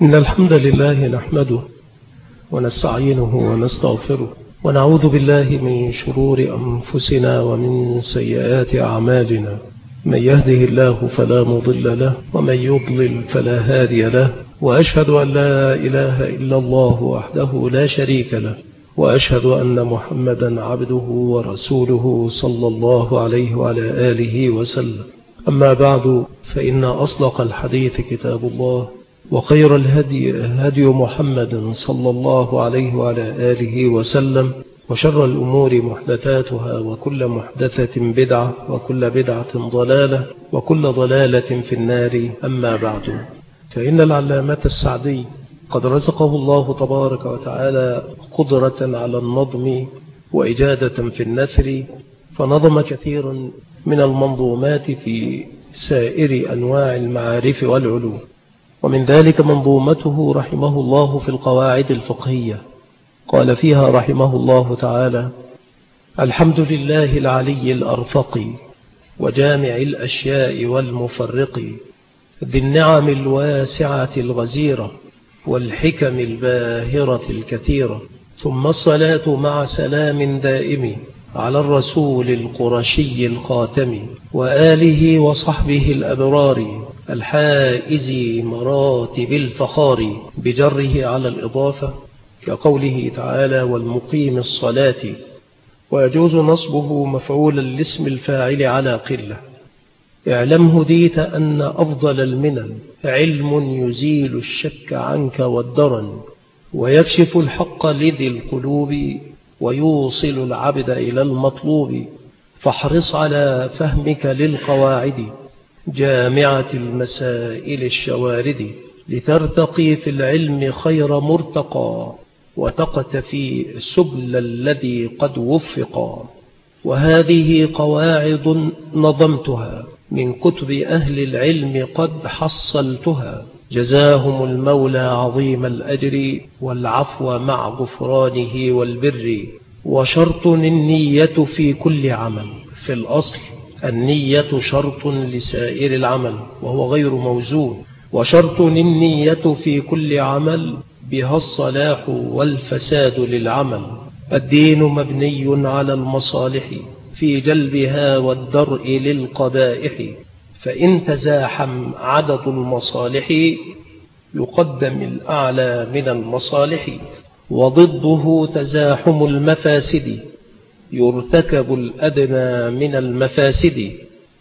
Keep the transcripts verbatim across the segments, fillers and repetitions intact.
إن الحمد لله نحمده ونستعينه ونستغفره ونعوذ بالله من شرور أنفسنا ومن سيئات أعمالنا. من يهده الله فلا مضل له ومن يضلل فلا هادي له، وأشهد أن لا إله إلا الله وحده لا شريك له، وأشهد أن محمدا عبده ورسوله صلى الله عليه وعلى آله وسلم. أما بعد، فإن أصدق الحديث كتاب الله، وخير الهدي هدي محمد صلى الله عليه وعلى آله وسلم، وشر الأمور محدثاتها، وكل محدثة بدعة، وكل بدعة ضلالة، وكل ضلالة في النار. أما بعد، فإن العلامة السعدي قد رزقه الله تبارك وتعالى قدرة على النظم وإجادة في النثر، فنظم كثيرا من المنظومات في سائر أنواع المعارف والعلوم، ومن ذلك منظومته رحمه الله في القواعد الفقهية. قال فيها رحمه الله تعالى: الحمد لله العلي الأرفق وجامع الأشياء والمفرق، ذي النعم الواسعة الغزيرة والحكم الباهرة الكثيرة، ثم الصلاة مع سلام دائم على الرسول القرشي الخاتم، وآله وصحبه الأبرار الحائز مراتب الفخار، بجره على الإضافة كقوله تعالى: والمقيم الصلاة، ويجوز نصبه مفعولا لاسم الفاعل على قلة. اعلم هديت أن أفضل المنن علم يزيل الشك عنك والدرن، ويكشف الحق لذي القلوب، ويوصل العبد إلى المطلوب. فاحرص على فهمك للقواعد جامعة المسائل الشوارد، لترتقي في العلم خير مرتقى، وتقتفي سبل الذي قد وفقا. وهذه قواعد نظمتها من كتب أهل العلم قد حصلتها، جزاهم المولى عظيم الأجر والعفو مع غفرانه والبر. وشرط النية في كل عمل، في الأصل النية شرط لسائر العمل وهو غير موزون، وشرط النية في كل عمل بها الصلاح والفساد للعمل. الدين مبني على المصالح في جلبها والدرء للقبائح، فإن تزاحم عدد المصالح يقدم الأعلى من المصالح، وضده تزاحم المفاسد يرتكب الأدنى من المفاسد.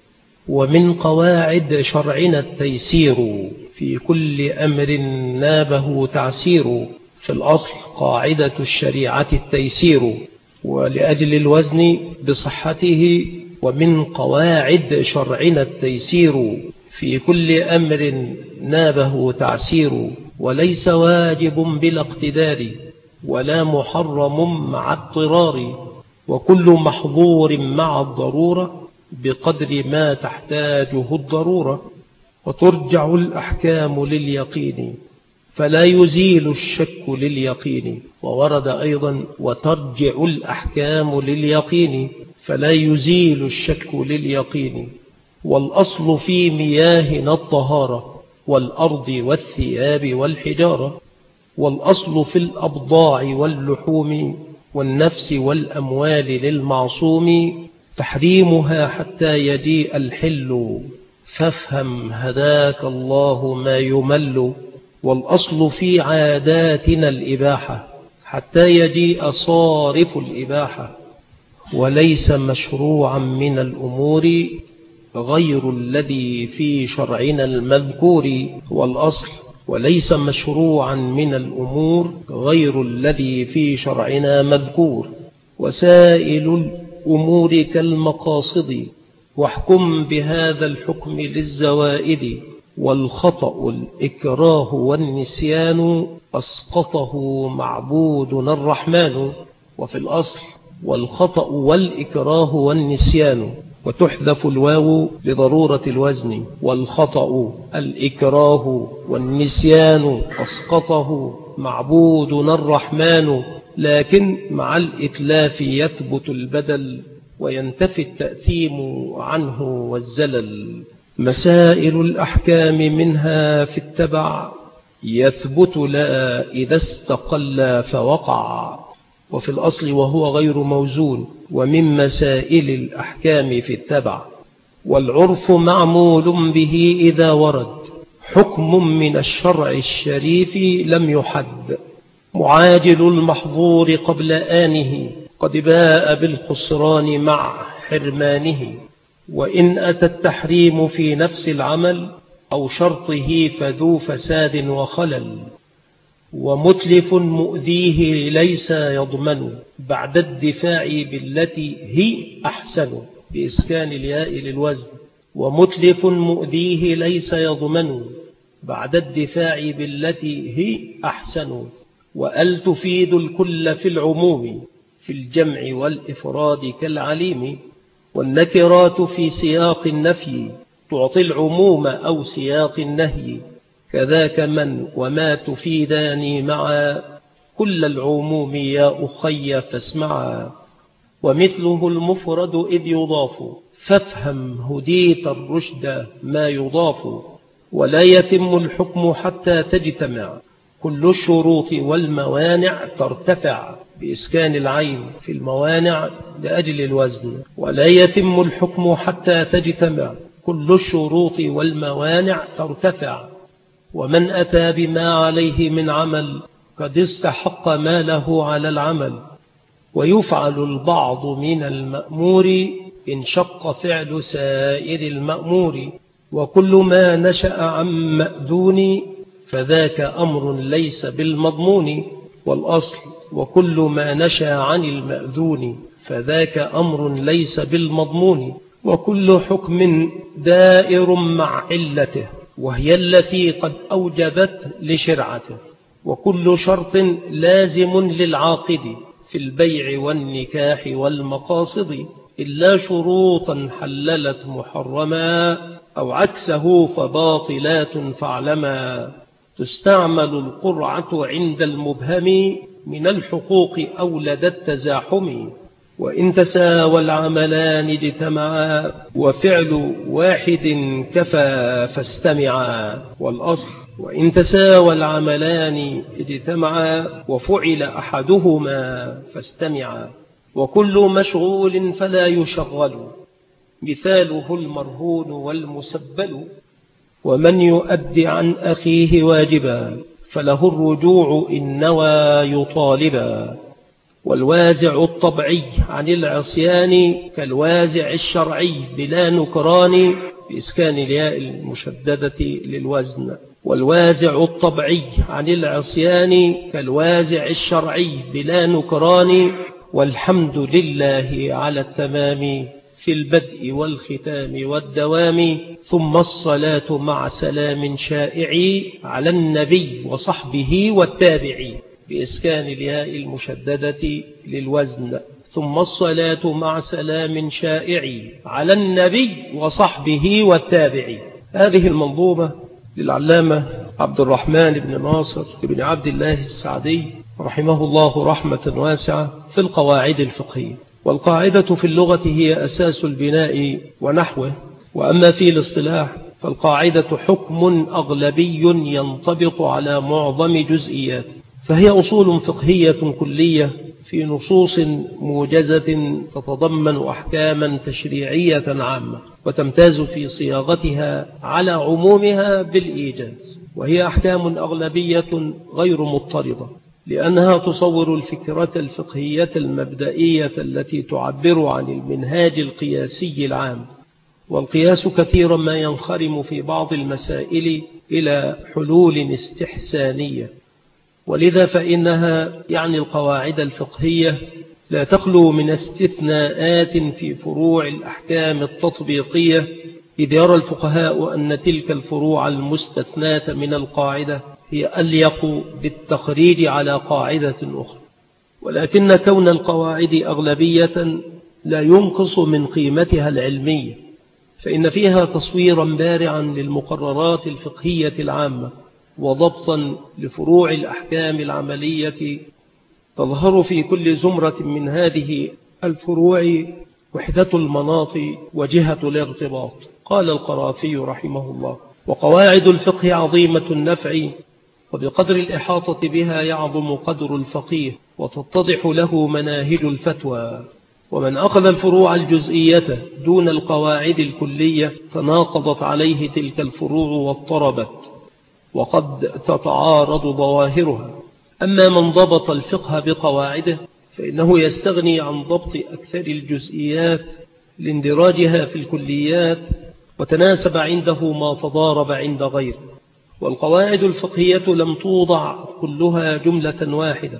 ومن قواعد شرعنا التيسير في كل أمر نابه تعسير، في الأصل قاعدة الشريعة التيسير، ولأجل الوزن بصحته. ومن قواعد شرعنا التيسير في كل أمر نابه تعسير، وليس واجب بلا اقتدار، ولا محرم مع اضطرار، وكل محظور مع الضرورة بقدر ما تحتاجه الضرورة. وترجع الأحكام لليقين فلا يزيل الشك لليقين. وورد أيضا: وترجع الأحكام لليقين فلا يزيل الشك لليقين. والأصل في مياهنا الطهارة والأرض والثياب والحجارة، والأصل في الأبضاع واللحوم والنفس والأموال للمعصوم، تحريمها حتى يجيء الحل، فافهم هداك الله ما يمل. والأصل في عاداتنا الإباحة حتى يجيء صارف الإباحة، وليس مشروعا من الأمور غير الذي في شرعنا المذكور. والأصل وليس مشروعا من الأمور غير الذي في شرعنا مذكور. وسائل الأمور كالمقاصد، واحكم بهذا الحكم للزوائد. والخطأ الإكراه والنسيان أسقطه معبودنا الرحمن. وفي الأصل والخطأ والإكراه والنسيان، وتحذف الواو لضرورة الوزن. والخطأ الإكراه والنسيان أسقطه معبودنا الرحمن، لكن مع الإتلاف يثبت البدل وينتفي التأثيم عنه والزلل. مسائل الأحكام منها في التبع يثبت لا إذا استقل فوقع. وفي الأصل وهو غير موزون، ومن مسائل الأحكام في التبع. والعرف معمول به إذا ورد حكم من الشرع الشريف لم يحد، معاجل المحظور قبل آنه قد باء بالخسران مع حرمانه. وإن أتى التحريم في نفس العمل أو شرطه فذو فساد وخلل، ومتلف مؤذيه ليس يضمن بعد الدفاع بالتي هي أحسن بإسكان الياء للوزن. ومتلف مؤذيه ليس يضمن بعد الدفاع بالتي هي أحسن. وأل تفيد الكل في العموم في الجمع والإفراد كالعليم. والنكرات في سياق النفي تعطي العموم أو سياق النهي، كذاك من وما تفيدان معا كل العموم يا أخي فاسمعا. ومثله المفرد إذ يضاف فافهم هديت الرشد ما يضاف. ولا يتم الحكم حتى تجتمع كل الشروط والموانع ترتفع بإسكان العين في الموانع لأجل الوزن. ولا يتم الحكم حتى تجتمع كل الشروط والموانع ترتفع. ومن أتى بما عليه من عمل قد استحق ما له على العمل. ويفعل البعض من المأمور إن شق فعل سائر المأمور. وكل ما نشأ عن مأذون فذاك أمر ليس بالمضمون. والأصل وكل ما نشأ عن المأذون فذاك أمر ليس بالمضمون. وكل حكم دائر مع علته وهي التي قد أوجبت لشرعته. وكل شرط لازم للعاقد في البيع والنكاح والمقاصد، إلا شروطا حللت محرما أو عكسه فباطلات فاعلما. تستعمل القرعة عند المبهم من الحقوق أولد التزاحم. وإن تساوى العملان اجتمعا وفعل واحد كفى فاستمعا. والأصل وإن تساوى العملان اجتمعا وفعل أحدهما فاستمعا. وكل مشغول فلا يشغل مثاله المرهون والمسبل. ومن يؤدي عن أخيه واجبا فله الرجوع إن نوى يطالبا. والوازع الطبعي عن العصيان كالوازع الشرعي بلا نكران بإسكان الياء المشددة للوزن. والوازع الطبعي عن العصيان كالوازع الشرعي بلا نكران. والحمد لله على التمام في البدء والختام والدوام. ثم الصلاة مع سلام شائع على النبي وصحبه والتابعين بإسكان الياء المشددة للوزن. ثم الصلاة مع سلام شائع على النبي وصحبه والتابعين. هذه المنظومة للعلامة عبد الرحمن بن ناصر بن عبد الله السعدي رحمه الله رحمة واسعة في القواعد الفقهية. والقاعدة في اللغة هي أساس البناء ونحوه. وأما في الاصطلاح فالقاعدة حكم أغلبي ينطبق على معظم جزئياته، فهي أصول فقهية كلية في نصوص موجزة تتضمن أحكاما تشريعية عامة، وتمتاز في صياغتها على عمومها بالإيجاز. وهي أحكام أغلبية غير مضطردة لأنها تصور الفكرة الفقهية المبدئية التي تعبر عن المنهاج القياسي العام. والقياس كثيرا ما ينخرم في بعض المسائل إلى حلول استحسانية، ولذا فإنها يعني القواعد الفقهية لا تخلو من استثناءات في فروع الأحكام التطبيقية، إذ يرى الفقهاء أن تلك الفروع المستثناة من القاعدة هي أليق بالتخريج على قاعدة أخرى. ولكن كون القواعد أغلبية لا ينقص من قيمتها العلمية، فإن فيها تصويرا بارعا للمقررات الفقهية العامة وضبطا لفروع الأحكام العملية. تظهر في كل زمرة من هذه الفروع وحدة المناط وجهة الارتباط. قال القرافي رحمه الله: وقواعد الفقه عظيمة النفع وبقدر الإحاطة بها يعظم قدر الفقيه وتتضح له مناهج الفتوى. ومن أخذ الفروع الجزئية دون القواعد الكلية تناقضت عليه تلك الفروع واضطربت، وقد تتعارض ظواهرها. أما من ضبط الفقه بقواعده فإنه يستغني عن ضبط أكثر الجزئيات لاندراجها في الكليات، وتناسب عنده ما تضارب عند غيره. والقواعد الفقهية لم توضع كلها جملة واحدة،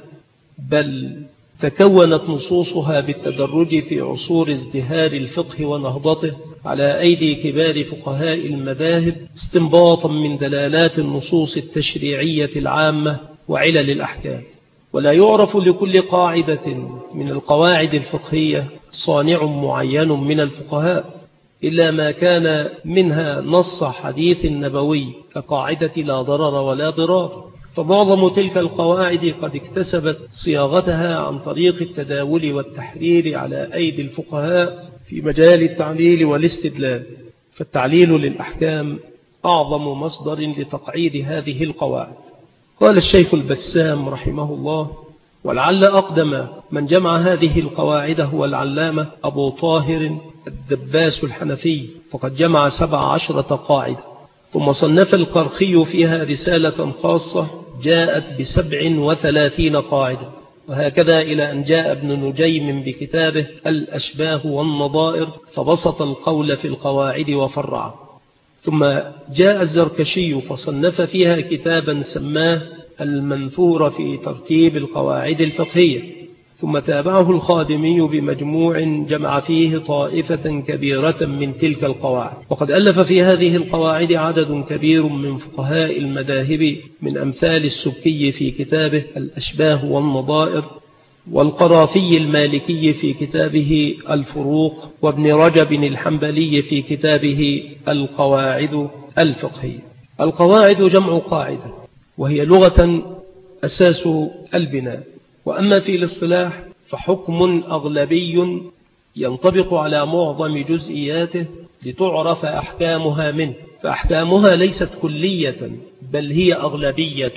بل تكونت نصوصها بالتدرج في عصور ازدهار الفقه ونهضته على أيدي كبار فقهاء المذاهب، استنباطا من دلالات النصوص التشريعية العامة وعلل الأحكام. ولا يعرف لكل قاعدة من القواعد الفقهية صانع معين من الفقهاء إلا ما كان منها نص حديث نبوي كقاعدة لا ضرر ولا ضرار. فمعظم تلك القواعد قد اكتسبت صياغتها عن طريق التداول والتحرير على أيدي الفقهاء في مجال التعليل والاستدلال. فالتعليل للأحكام أعظم مصدر لتقعيد هذه القواعد. قال الشيخ البسام رحمه الله: ولعل أقدم من جمع هذه القواعد هو العلامة أبو طاهر الدباس الحنفي، فقد جمع سبع عشرة قاعدة. ثم صنف القرخي فيها رسالة خاصة جاءت بسبع وثلاثين قاعدة، وهكذا إلى أن جاء ابن نجيم بكتابه الأشباه والنظائر فبسط القول في القواعد وفرع. ثم جاء الزركشي فصنف فيها كتابا سماه المنثور في ترتيب القواعد الفقهية. ثم تابعه الخادمي بمجموع جمع فيه طائفة كبيرة من تلك القواعد. وقد ألف في هذه القواعد عدد كبير من فقهاء المذاهب من أمثال السبكي في كتابه الأشباه والنظائر، والقرافي المالكي في كتابه الفروق، وابن رجب الحنبلي في كتابه القواعد الفقهية. القواعد جمع قاعدة، وهي لغة أساس البناء. وأما في الاصطلاح فحكم أغلبي ينطبق على معظم جزئياته لتعرف أحكامها منه، فأحكامها ليست كلية بل هي أغلبية.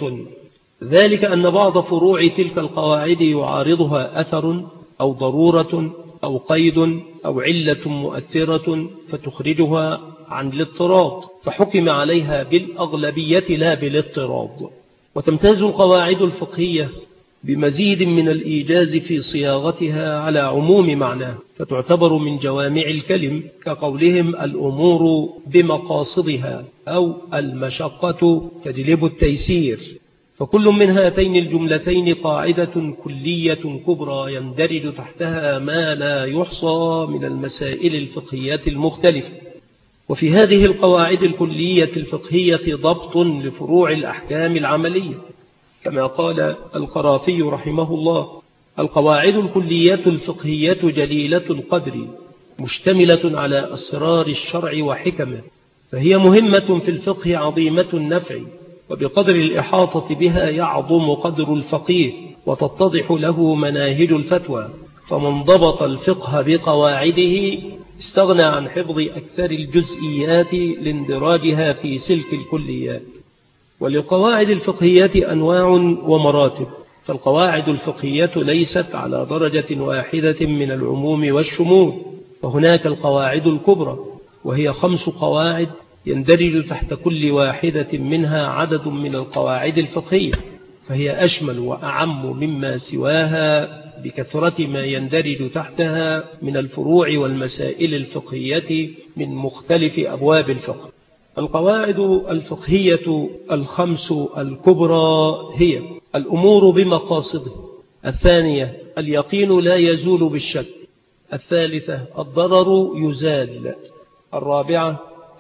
ذلك أن بعض فروع تلك القواعد يعارضها أثر أو ضرورة أو قيد أو علة مؤثرة فتخرجها عن الاضطراد، فحكم عليها بالأغلبية لا بالاضطراد. وتمتاز القواعد الفقهية بمزيد من الإيجاز في صياغتها على عموم معناه، فتعتبر من جوامع الكلم كقولهم الأمور بمقاصدها أو المشقة تجلب التيسير. فكل من هاتين الجملتين قاعدة كلية كبرى يندرج تحتها ما لا يحصى من المسائل الفقهية المختلفة. وفي هذه القواعد الكلية الفقهية ضبط لفروع الأحكام العملية، كما قال القرافي رحمه الله: القواعد الكلية الفقهية جليلة القدر مشتملة على أسرار الشرع وحكمه، فهي مهمة في الفقه عظيمة النفع، وبقدر الإحاطة بها يعظم قدر الفقيه وتتضح له مناهج الفتوى. فمن ضبط الفقه بقواعده استغنى عن حفظ أكثر الجزئيات لاندراجها في سلك الكليات. وللقواعد الفقهية أنواع ومراتب، فالقواعد الفقهية ليست على درجة واحدة من العموم والشمول، فهناك القواعد الكبرى وهي خمس قواعد يندرج تحت كل واحدة منها عدد من القواعد الفقهية، فهي أشمل وأعم مما سواها بكثرة ما يندرج تحتها من الفروع والمسائل الفقهية من مختلف أبواب الفقه. القواعد الفقهية الخمس الكبرى هي: الأمور بمقاصده، الثانية اليقين لا يزول بالشك، الثالثة الضرر يزال، الرابعة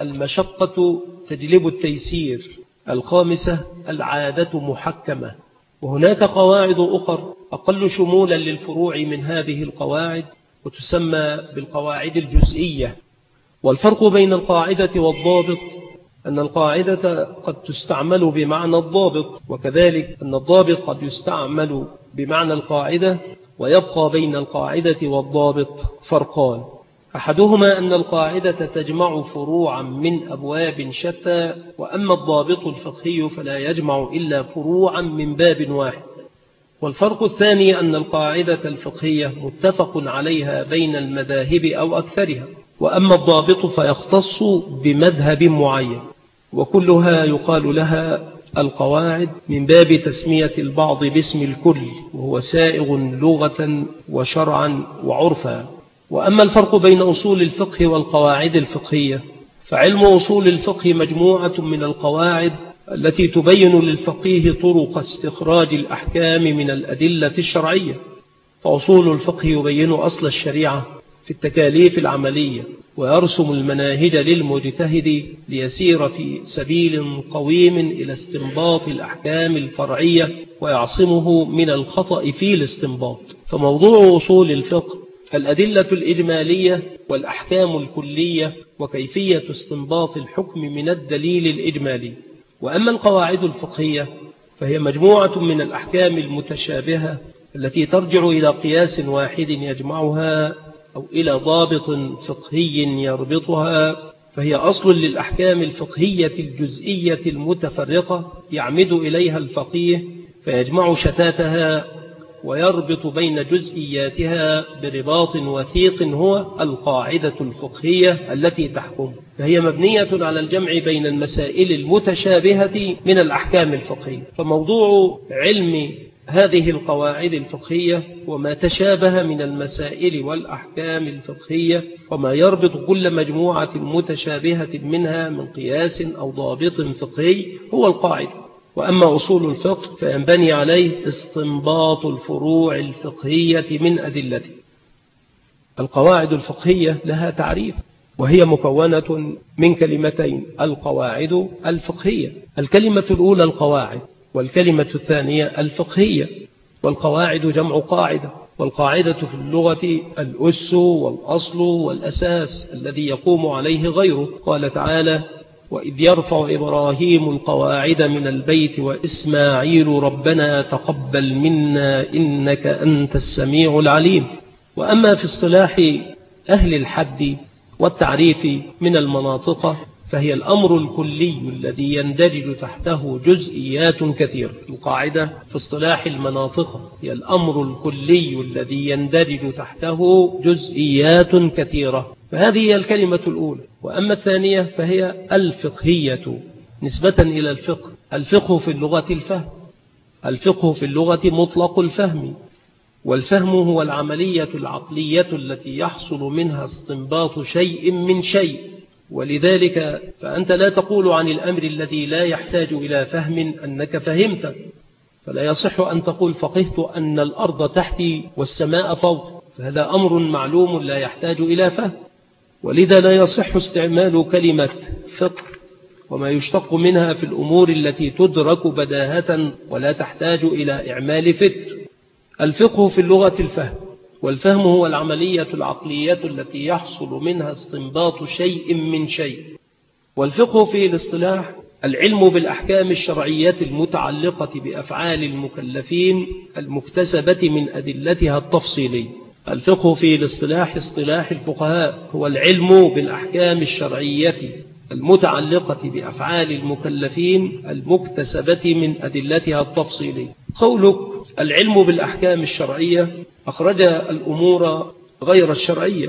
المشقة تجلب التيسير، الخامسة العادة محكمة. وهناك قواعد أخرى أقل شمولا للفروع من هذه القواعد وتسمى بالقواعد الجزئية. والفرق بين القاعدة والضابط أن القاعدة قد تستعمل بمعنى الضابط، وكذلك أن الضابط قد يستعمل بمعنى القاعدة، ويبقى بين القاعدة والضابط فرقان. أحدهما أن القاعدة تجمع فروعا من أبواب شتى، وأما الضابط الفقهي فلا يجمع إلا فروعا من باب واحد. والفرق الثاني أن القاعدة الفقهية متفق عليها بين المذاهب أو أكثرها، وأما الضابط فيختص بمذهب معين، وكلها يقال لها القواعد من باب تسمية البعض باسم الكل، وهو سائغ لغة وشرعا وعرفا. وأما الفرق بين أصول الفقه والقواعد الفقهية، فعلم أصول الفقه مجموعة من القواعد التي تبين للفقيه طرق استخراج الأحكام من الأدلة الشرعية. فأصول الفقه يبين أصل الشريعة في التكاليف العملية، ويرسم المناهج للمجتهد ليسير في سبيل قويم إلى استنباط الأحكام الفرعية، ويعصمه من الخطأ في الاستنباط. فموضوع أصول الفقه الأدلة الإجمالية والأحكام الكلية، وكيفية استنباط الحكم من الدليل الإجمالي. وأما القواعد الفقهية فهي مجموعة من الأحكام المتشابهة التي ترجع إلى قياس واحد يجمعها، أو إلى ضابط فقهي يربطها، فهي أصل للأحكام الفقهية الجزئية المتفرقة يعمد إليها الفقيه فيجمع شتاتها ويربط بين جزئياتها برباط وثيق، هو القاعدة الفقهية التي تحكم. فهي مبنية على الجمع بين المسائل المتشابهة من الأحكام الفقهية. فموضوع علم هذه القواعد الفقهية وما تشابه من المسائل والأحكام الفقهية، وما يربط كل مجموعة متشابهة منها من قياس أو ضابط فقهي، هو القاعدة. وأما أصول الفقه فينبني عليه استنباط الفروع الفقهية من أدلته. القواعد الفقهية لها تعريف، وهي مكونة من كلمتين: القواعد الفقهية. الكلمة الأولى القواعد، والكلمة الثانية الفقهية. والقواعد جمع قاعدة، والقاعدة في اللغة الأس والأصل والأساس الذي يقوم عليه غيره. قال تعالى: وإذ يرفع إبراهيم القواعد من البيت وإسماعيل ربنا تقبل منا إنك أنت السميع العليم. وأما في اصطلاح أهل الحد والتعريف من المناطق فهي الأمر الكلي الذي يندرج تحته جزئيات كثيرة. القاعدة في اصطلاح المناطق هي الأمر الكلي الذي يندرج تحته جزئيات كثيرة، فهذه هي الكلمة الأولى. وأما الثانية فهي الفقهية نسبة إلى الفقه. الفقه في اللغة الفهم. الفقه في اللغة مطلق الفهم، والفهم هو العملية العقلية التي يحصل منها استنباط شيء من شيء. ولذلك فأنت لا تقول عن الأمر الذي لا يحتاج إلى فهم أنك فهمت، فلا يصح أن تقول فقهت أن الأرض تحتي والسماء فوق، فهذا أمر معلوم لا يحتاج إلى فهم. ولذا لا يصح استعمال كلمة فقه وما يشتق منها في الأمور التي تدرك بداهة ولا تحتاج إلى إعمال فكر. الفقه في اللغة الفهم، والفهم هو العملية العقلية التي يحصل منها استنباط شيء من شيء. والفقه في الاصطلاح العلم بالأحكام الشرعية المتعلقة بأفعال المكلفين المكتسبة من أدلتها التفصيلية. الفقه في الاصطلاح اصطلاح الفقهاء هو العلم بالأحكام الشرعية المتعلقة بأفعال المكلفين المكتسبة من أدلتها التفصيلية. قولك العلم بالأحكام الشرعية أخرج الأمور غير الشرعية،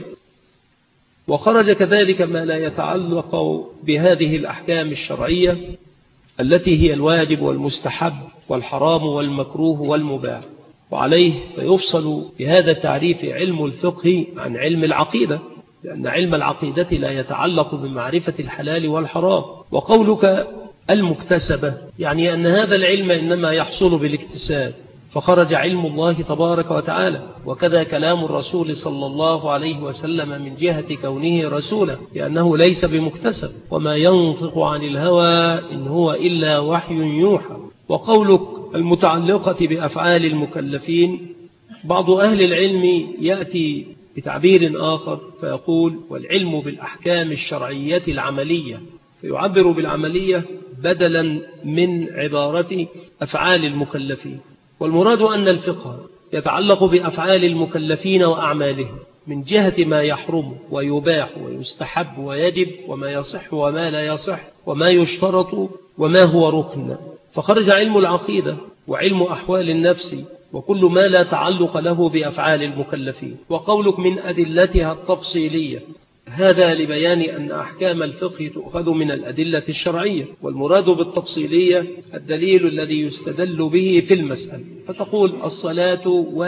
وخرج كذلك ما لا يتعلق بهذه الأحكام الشرعية التي هي الواجب والمستحب والحرام والمكروه والمباح. وعليه فيفصل بهذا التعريف علم الفقه عن علم العقيدة، لأن علم العقيدة لا يتعلق بمعرفة الحلال والحرام. وقولك المكتسبة يعني أن هذا العلم إنما يحصل بالاكتساب، فخرج علم الله تبارك وتعالى. وكذا كلام الرسول صلى الله عليه وسلم من جهة كونه رسولا، لأنه ليس بمكتسب، وما ينطق عن الهوى إن هو إلا وحي يوحى. وقولك المتعلقة بأفعال المكلفين، بعض أهل العلم يأتي بتعبير آخر فيقول والعلم بالأحكام الشرعية العملية، فيعبر بالعملية بدلا من عبارة أفعال المكلفين. والمراد أن الفقه يتعلق بأفعال المكلفين وأعمالهم، من جهة ما يحرم ويباح ويستحب ويجب وما يصح وما لا يصح وما يشترط وما هو ركن. فخرج علم العقيدة وعلم أحوال النفس وكل ما لا تعلق له بأفعال المكلفين. وقولك من أدلتها التفصيلية، هذا لبيان أن أحكام الفقه تؤخذ من الأدلة الشرعية، والمراد بالتفصيلية الدليل الذي يستدل به في المسألة. فتقول الصلاة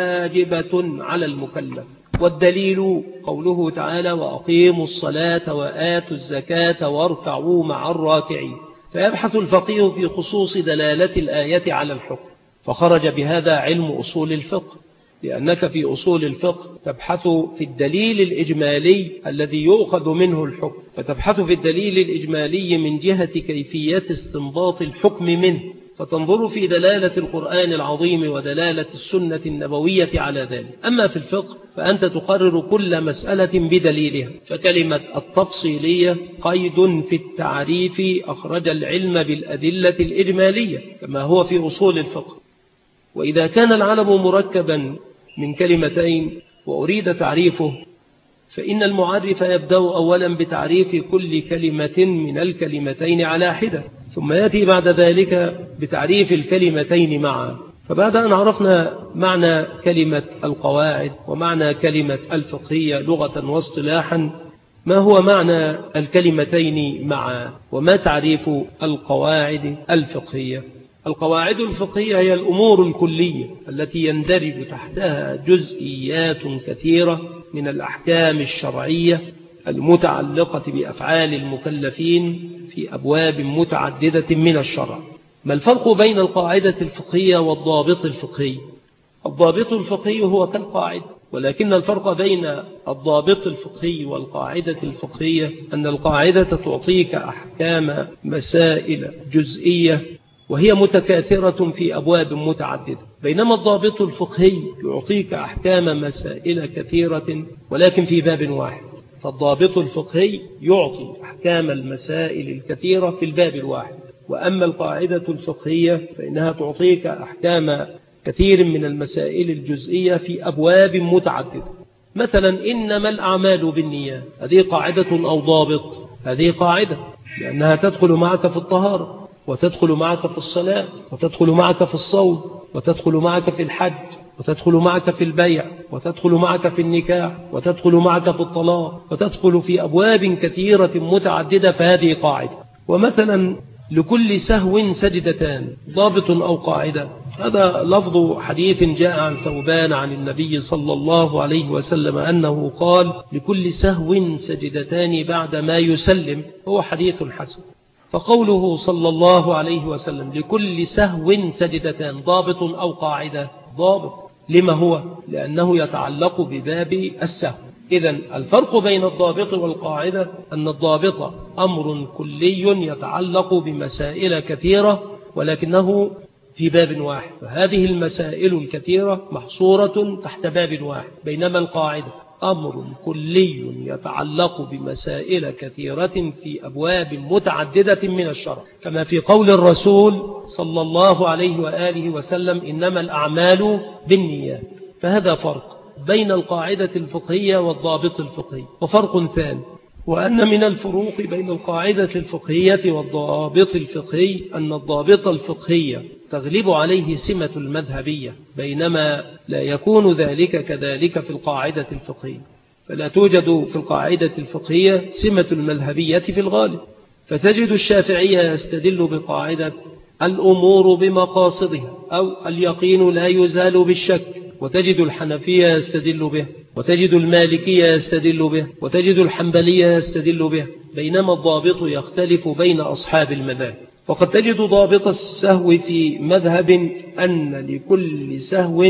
واجبة على المكلف، والدليل قوله تعالى وأقيموا الصلاة وآتوا الزكاة واركعوا مع الراكعين. فيبحث الفقيه في خصوص دلالة الآية على الحكم، فخرج بهذا علم أصول الفقه، لأنك في أصول الفقه تبحث في الدليل الإجمالي الذي يؤخذ منه الحكم، فتبحث في الدليل الإجمالي من جهة كيفية استنباط الحكم منه، فتنظر في دلالة القرآن العظيم ودلالة السنة النبوية على ذلك. أما في الفقه فأنت تقرر كل مسألة بدليلها. فكلمة التفصيلية قيد في التعريف أخرج العلم بالأدلة الإجمالية كما هو في أصول الفقه. وإذا كان العلم مركبا من كلمتين وأريد تعريفه، فإن المعرف يبدأ أولا بتعريف كل كلمة من الكلمتين على حدة، ثم يأتي بعد ذلك بتعريف الكلمتين معا. فبعد أن عرفنا معنى كلمة القواعد ومعنى كلمة الفقهية لغة واصطلاحا، ما هو معنى الكلمتين معا وما تعريف القواعد الفقهية؟ القواعد الفقهية هي الأمور الكلية التي يندرج تحتها جزئيات كثيرة من الأحكام الشرعية المتعلقة بأفعال المكلفين في أبواب متعددة من الشرع. ما الفرق بين القاعدة الفقهية والضابط الفقهي؟ الضابط الفقهي هو كالقاعدة، ولكن الفرق بين الضابط الفقهي والقاعدة الفقهية أن القاعدة تعطيك أحكام مسائل جزئية وهي متكاثرة في أبواب متعددة، بينما الضابط الفقهي يعطيك أحكام مسائل كثيرة ولكن في باب واحد. فالضابط الفقهي يعطي أحكام المسائل الكثيرة في الباب الواحد، وأما القاعدة الفقهية فإنها تعطيك أحكام كثير من المسائل الجزئية في أبواب متعددة. مثلا إنما الأعمال بالنيات، هذه قاعدة أو ضابط؟ هذه قاعدة، لأنها تدخل معك في الطهارة، وتدخل معك في الصلاة، وتدخل معك في الصوم، وتدخل معك في الحج، وتدخل معك في البيع، وتدخل معك في النكاح، وتدخل معك في الطلاق، وتدخل في أبواب كثيرة متعددة، فهذه قاعدة. ومثلا لكل سهو سجدتان، ضابط أو قاعدة؟ هذا لفظ حديث جاء عن ثوبان عن النبي صلى الله عليه وسلم أنه قال لكل سهو سجدتان بعد ما يسلم، هو حديث حسن. فقوله صلى الله عليه وسلم لكل سهو سجدتان ضابط أو قاعدة؟ ضابط. لما هو؟ لأنه يتعلق بباب السهو. إذن الفرق بين الضابط والقاعدة أن الضابط أمر كلي يتعلق بمسائل كثيرة ولكنه في باب واحد، فهذه المسائل الكثيرة محصورة تحت باب واحد، بينما القاعدة أمر كلي يتعلق بمسائل كثيرة في أبواب متعددة من الشرع، كما في قول الرسول صلى الله عليه وآله وسلم إنما الأعمال بالنيات. فهذا فرق بين القاعدة الفقهية والضابط الفقهي. وفرق ثاني، وأن من الفروق بين القاعدة الفقهية والضابط الفقهي أن الضابط الفقهي تغلب عليه سمة المذهبية، بينما لا يكون ذلك كذلك في القاعدة الفقهية. فلا توجد في القاعدة الفقهية سمة المذهبية في الغالب، فتجد الشافعية يستدل بقاعدة الأمور بمقاصدها أو اليقين لا يزال بالشك، وتجد الحنفية يستدل به، وتجد المالكية يستدل به، وتجد الحنبلية يستدل به، بينما الضابط يختلف بين أصحاب المذاهب. وقد تجد ضابط السهو في مذهب أن لكل سهو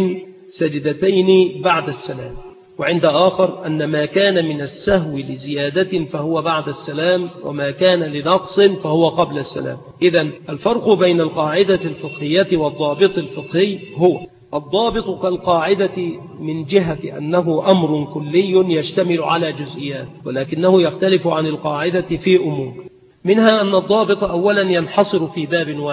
سجدتين بعد السلام، وعند آخر أن ما كان من السهو لزيادة فهو بعد السلام، وما كان لنقص فهو قبل السلام. إذن الفرق بين القاعدة الفقهية والضابط الفقهي هو الضابط كالقاعدة من جهة أنه أمر كلي يشتمل على جزئيات، ولكنه يختلف عن القاعدة في أمور، منها أن الضابط أولا ينحصر في باب واحد،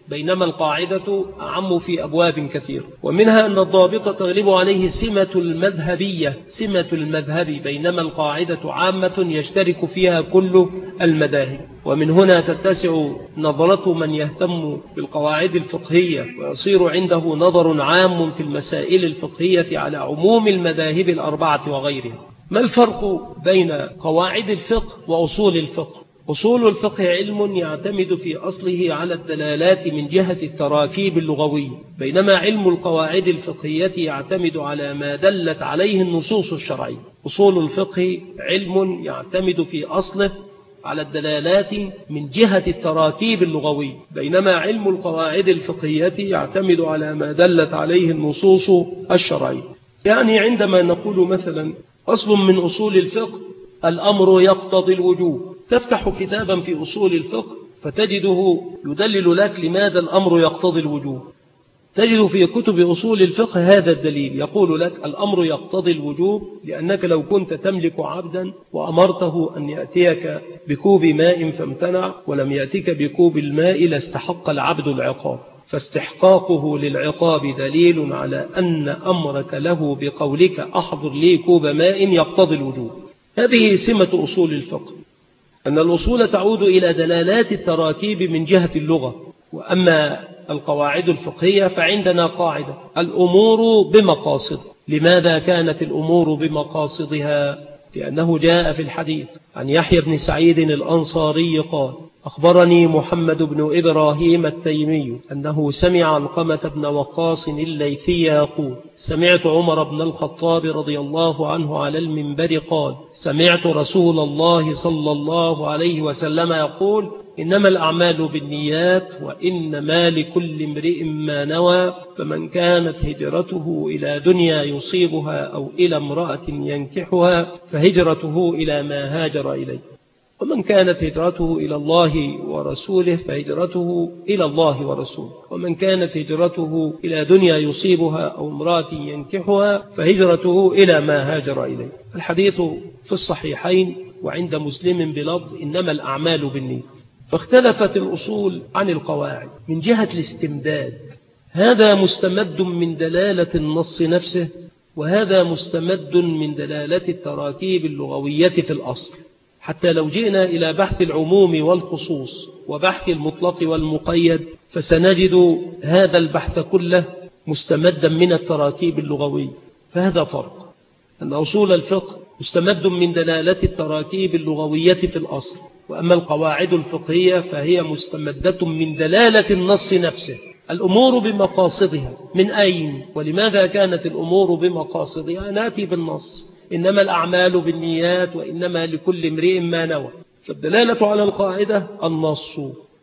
بينما القاعدة أعم في أبواب كثير. ومنها أن الضابط تغلب عليه سمة المذهبية سمة المذهب بينما القاعدة عامة يشترك فيها كل المذاهب. ومن هنا تتسع نظرة من يهتم بالقواعد الفقهية ويصير عنده نظر عام في المسائل الفقهية على عموم المذاهب الأربعة وغيرها. ما الفرق بين قواعد الفقه وأصول الفقه؟ أصول الفقه علم يعتمد في أصله على الدلالات من جهة التراكيب اللغوي، بينما علم القواعد الفقهية يعتمد على ما دلت عليه النصوص الشرعية. أصول الفقه علم يعتمد في أصله على الدلالات من جهة التراكيب اللغوي، بينما علم القواعد الفقهية يعتمد على ما دلت عليه النصوص الشرعية. يعني عندما نقول مثلا أصل من أصول الفقه الأمر يقتضي الوجوب، تفتح كتابا في أصول الفقه فتجده يدلل لك لماذا الأمر يقتضي الوجوب. تجد في كتب أصول الفقه هذا الدليل، يقول لك الأمر يقتضي الوجوب لأنك لو كنت تملك عبدا وأمرته أن يأتيك بكوب ماء فامتنع ولم يأتيك بكوب الماء لاستحق العبد العقاب، فاستحقاقه للعقاب دليل على أن أمرك له بقولك أحضر لي كوب ماء يقتضي الوجوب. هذه سمة أصول الفقه، أن الأصول تعود إلى دلالات التراكيب من جهة اللغة. وأما القواعد الفقهية فعندنا قاعدة الأمور بمقاصد. لماذا كانت الأمور بمقاصدها؟ لأنه جاء في الحديث عن يحيى بن سعيد الأنصاري قال أخبرني محمد بن إبراهيم التيمي أنه سمع علقمة بن وقاص الليثي يقول سمعت عمر بن الخطاب رضي الله عنه على المنبر قال سمعت رسول الله صلى الله عليه وسلم يقول إنما الأعمال بالنيات وإنما لكل امرئ ما نوى، فمن كانت هجرته إلى دنيا يصيبها أو إلى امرأة ينكحها فهجرته إلى ما هاجر إليه، ومن كانت هجرته إلى الله ورسوله فهجرته إلى الله ورسوله، ومن كانت هجرته إلى دنيا يصيبها أو امرأة ينكحها فهجرته إلى ما هاجر إليه. الحديث في الصحيحين وعند مسلم بلفظ إنما الأعمال بالنيات. فاختلفت الأصول عن القواعد من جهة الاستمداد، هذا مستمد من دلالة النص نفسه، وهذا مستمد من دلالة التراكيب اللغوية في الأصل. حتى لو جئنا إلى بحث العموم والخصوص وبحث المطلق والمقيد فسنجد هذا البحث كله مستمدا من التراكيب اللغوية. فهذا فرق، أن أصول الفقه مستمد من دلالة التراكيب اللغوية في الأصل، وأما القواعد الفقهية فهي مستمدة من دلالة النص نفسه. الأمور بمقاصدها، من أين ولماذا كانت الأمور بمقاصدها؟ نأتي بالنص إنما الأعمال بالنيات وإنما لكل امرئ ما نوى. فالدلالة على القاعدة النص،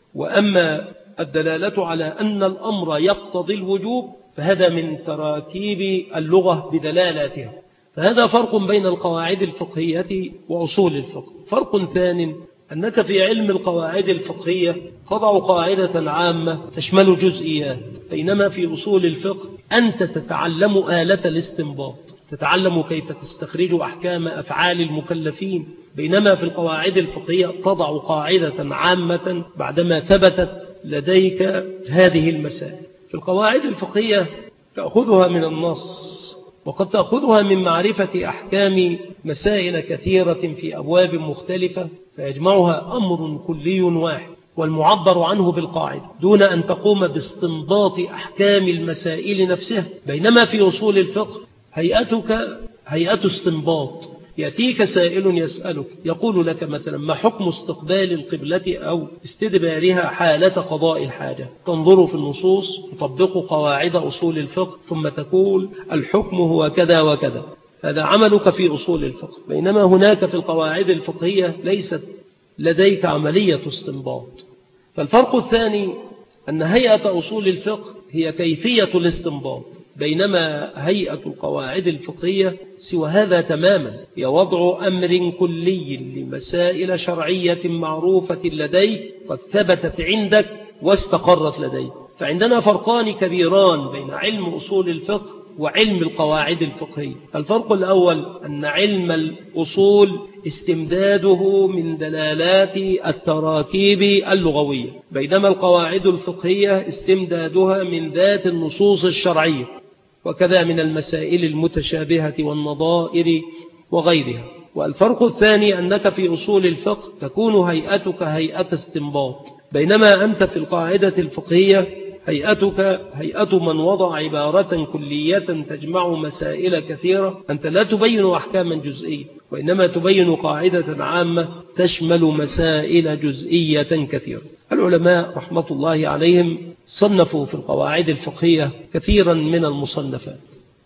وأما الدلالة على أن الأمر يقتضي الوجوب فهذا من تراكيب اللغة بدلالاتها. فهذا فرق بين القواعد الفقهية وأصول الفقه. فرق ثاني أنك في علم القواعد الفقهية تضع قاعدة عامة تشمل جزئيات، بينما في أصول الفقه أنت تتعلم آلة الاستنباط، تتعلم كيف تستخرج أحكام أفعال المكلفين، بينما في القواعد الفقهية تضع قاعدة عامة بعدما ثبتت لديك هذه المسائل. في القواعد الفقهية تأخذها من النص، وقد تأخذها من معرفة أحكام مسائل كثيرة في أبواب مختلفة فيجمعها أمر كلي واحد والمعبر عنه بالقاعدة دون أن تقوم باستنباط أحكام المسائل نفسها. بينما في أصول الفقه هيئتك هيئة استنباط، يأتيك سائل يسألك يقول لك مثلا ما حكم استقبال القبلة أو استدبارها حالة قضاء الحاجة، تنظر في النصوص تطبق قواعد أصول الفقه ثم تقول الحكم هو كذا وكذا. هذا عملك في أصول الفقه، بينما هناك في القواعد الفقهية ليست لديك عملية استنباط. فالفرق الثاني أن هيئة أصول الفقه هي كيفية الاستنباط، بينما هيئة القواعد الفقهية سوى هذا تماما، هي وضع أمر كلي لمسائل شرعية معروفة لديك قد ثبتت عندك واستقرت لديك. فعندنا فرقان كبيران بين علم أصول الفقه وعلم القواعد الفقهية. الفرق الأول أن علم الأصول استمداده من دلالات التراكيب اللغوية، بينما القواعد الفقهية استمدادها من ذات النصوص الشرعية، وكذا من المسائل المتشابهة والنظائر وغيرها. والفرق الثاني أنك في أصول الفقه تكون هيئتك هيئة استنباط، بينما أنت في القاعدة الفقهية هيئتك هيئة من وضع عبارة كلية تجمع مسائل كثيرة. أنت لا تبين أحكاما جزئية، وإنما تبين قاعدة عامة تشمل مسائل جزئية كثيرة. العلماء رحمة الله عليهم صنفوا في القواعد الفقهية كثيرا من المصنفات،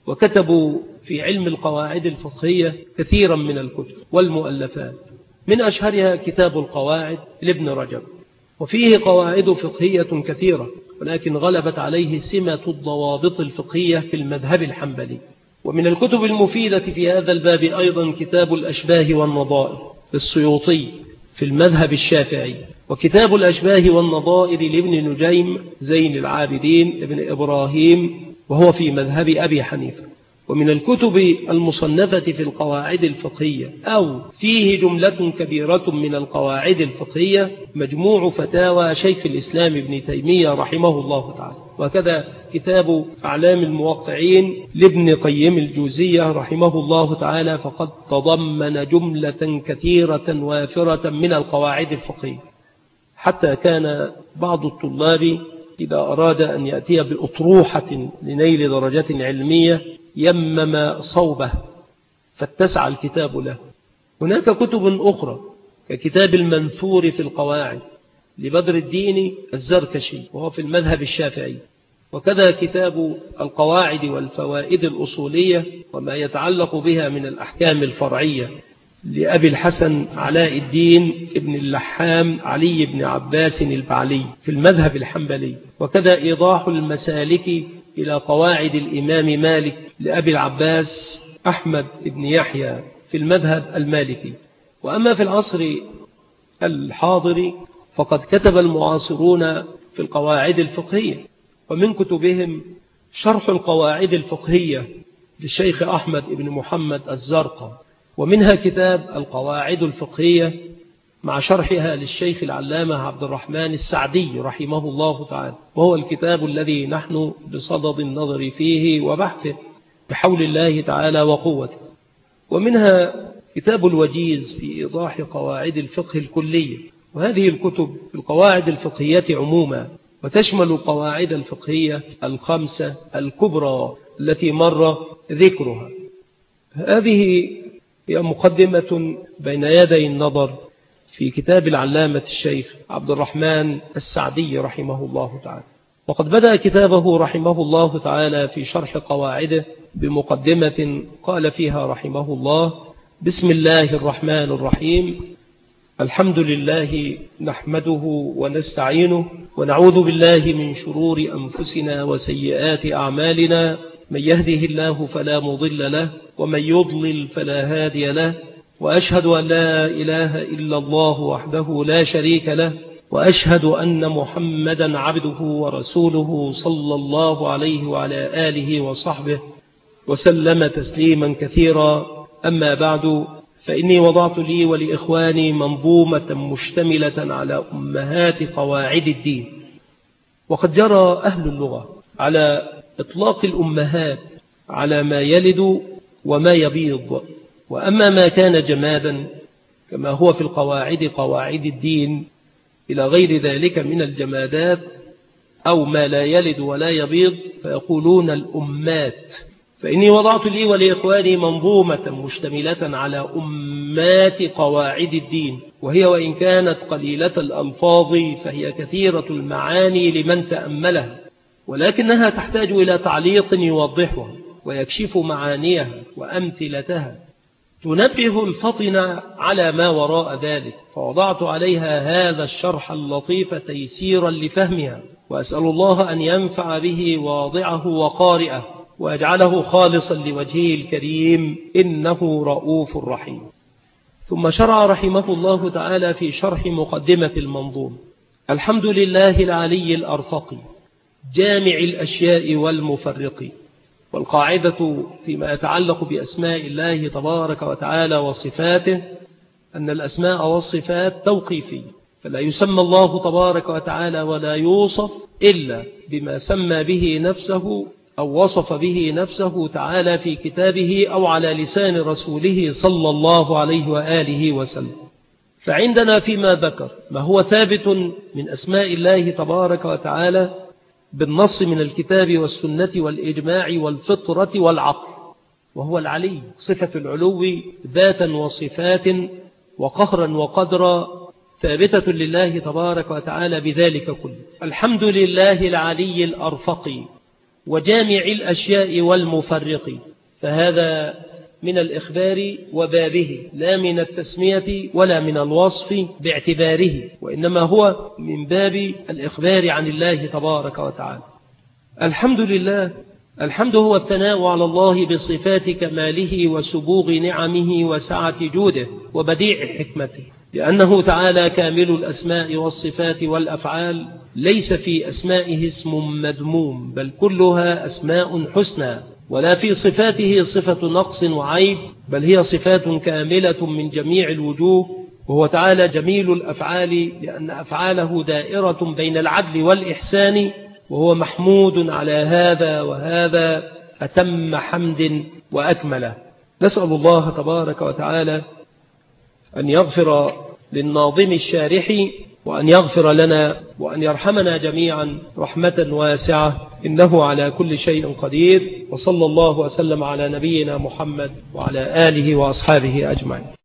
وكتبوا في علم القواعد الفقهية كثيرا من الكتب والمؤلفات، من أشهرها كتاب القواعد لابن رجب، وفيه قواعد فقهية كثيرة، ولكن غلبت عليه سمة الضوابط الفقهية في المذهب الحنبلي. ومن الكتب المفيدة في هذا الباب أيضا كتاب الأشباه والنظائر للسيوطي في المذهب الشافعي، وكتاب الأشباه والنظائر لابن نجيم زين العابدين ابن إبراهيم وهو في مذهب أبي حنيفة. ومن الكتب المصنفة في القواعد الفقهية أو فيه جملة كبيرة من القواعد الفقهية مجموع فتاوى شيخ الإسلام ابن تيمية رحمه الله تعالى، وكذا كتاب أعلام الموقعين لابن قيم الجوزية رحمه الله تعالى، فقد تضمن جملة كثيرة وافرة من القواعد الفقهية، حتى كان بعض الطلاب إذا أراد أن يأتي بأطروحة لنيل درجة علمية يمم صوبه فاتسع الكتاب له. هناك كتب أخرى ككتاب المنثور في القواعد لبدر الدين الزركشي وهو في المذهب الشافعي، وكذا كتاب القواعد والفوائد الأصولية وما يتعلق بها من الأحكام الفرعية لأبي الحسن علاء الدين ابن اللحام علي بن عباس البعلي في المذهب الحنبلي، وكذا إيضاح المسالك إلى قواعد الإمام مالك لأبي العباس أحمد بن يحيى في المذهب المالكي. وأما في العصر الحاضر فقد كتب المعاصرون في القواعد الفقهية، ومن كتبهم شرح القواعد الفقهية للشيخ أحمد بن محمد الزرقاء، ومنها كتاب القواعد الفقهية مع شرحها للشيخ العلامة عبد الرحمن السعدي رحمه الله تعالى، وهو الكتاب الذي نحن بصدد النظر فيه وبحثه بحول الله تعالى وقوته. ومنها كتاب الوجيز في إيضاح قواعد الفقه الكلية، وهذه الكتب في القواعد الفقهية عموما، وتشمل القواعد الفقهية الخمسة الكبرى التي مر ذكرها. هذه هي مقدمة بين يدي النظر في كتاب العلامة الشيخ عبد الرحمن السعدي رحمه الله تعالى. وقد بدأ كتابه رحمه الله تعالى في شرح قواعده بمقدمة قال فيها رحمه الله: بسم الله الرحمن الرحيم، الحمد لله نحمده ونستعينه ونعوذ بالله من شرور أنفسنا وسيئات أعمالنا، من يهده الله فلا مضل له ومن يضلل فلا هادي له، وأشهد أن لا إله إلا الله وحده لا شريك له، وأشهد أن محمدا عبده ورسوله صلى الله عليه وعلى آله وصحبه وسلم تسليما كثيرا. أما بعد، فإني وضعت لي ولإخواني منظومة مشتملة على أمهات قواعد الدين. وقد جرى أهل اللغة على إطلاق الأمهات على ما يلد وما يبيض، وأما ما كان جمادا كما هو في القواعد قواعد الدين إلى غير ذلك من الجمادات أو ما لا يلد ولا يبيض فيقولون الأمات. فإني وضعت لي ولإخواني منظومة مشتملة على أمات قواعد الدين، وهي وإن كانت قليلة الألفاظ فهي كثيرة المعاني لمن تأملها، ولكنها تحتاج إلى تعليق يوضحها ويكشف معانيها وأمثلتها، تنبه الفطن على ما وراء ذلك، فوضعت عليها هذا الشرح اللطيف تيسيرا لفهمها، وأسأل الله أن ينفع به واضعه وقارئه ويجعله خالصا لوجهه الكريم، إنه رؤوف رحيم. ثم شرع رحمه الله تعالى في شرح مقدمة المنظوم: الحمد لله العلي الأرفق جامع الأشياء والمفرق، والقاعدة فيما يتعلق بأسماء الله تبارك وتعالى وصفاته أن الأسماء والصفات توقيفية، فلا يسمى الله تبارك وتعالى ولا يوصف إلا بما سمى به نفسه أو وصف به نفسه تعالى في كتابه أو على لسان رسوله صلى الله عليه وآله وسلم. فعندنا فيما ذكر ما هو ثابت من أسماء الله تبارك وتعالى بالنص من الكتاب والسنة والإجماع والفطرة والعقل، وهو العلي، صفة العلو ذاتا وصفات وقهرا وقدرا ثابتة لله تبارك وتعالى بذلك كله. الحمد لله العلي الأرفق وجامع الأشياء والمفرق، فهذا من الإخبار وبابه لا من التسمية ولا من الوصف باعتباره، وإنما هو من باب الإخبار عن الله تبارك وتعالى. الحمد لله، الحمد هو الثناء على الله بصفات كماله وسبوغ نعمه وسعة جوده وبديع حكمته، لأنه تعالى كامل الأسماء والصفات والأفعال، ليس في أسمائه اسم مذموم بل كلها أسماء حسنى، ولا في صفاته صفة نقص وعيب بل هي صفات كاملة من جميع الوجوه، وهو تعالى جميل الأفعال لأن أفعاله دائرة بين العدل والإحسان، وهو محمود على هذا وهذا أتم حمد وأكمله. نسأل الله تبارك وتعالى أن يغفر للناظم الشارح وأن يغفر لنا وأن يرحمنا جميعا رحمة واسعة، إنه على كل شيء قدير. وصلى الله وسلم على نبينا محمد وعلى آله وأصحابه أجمعين.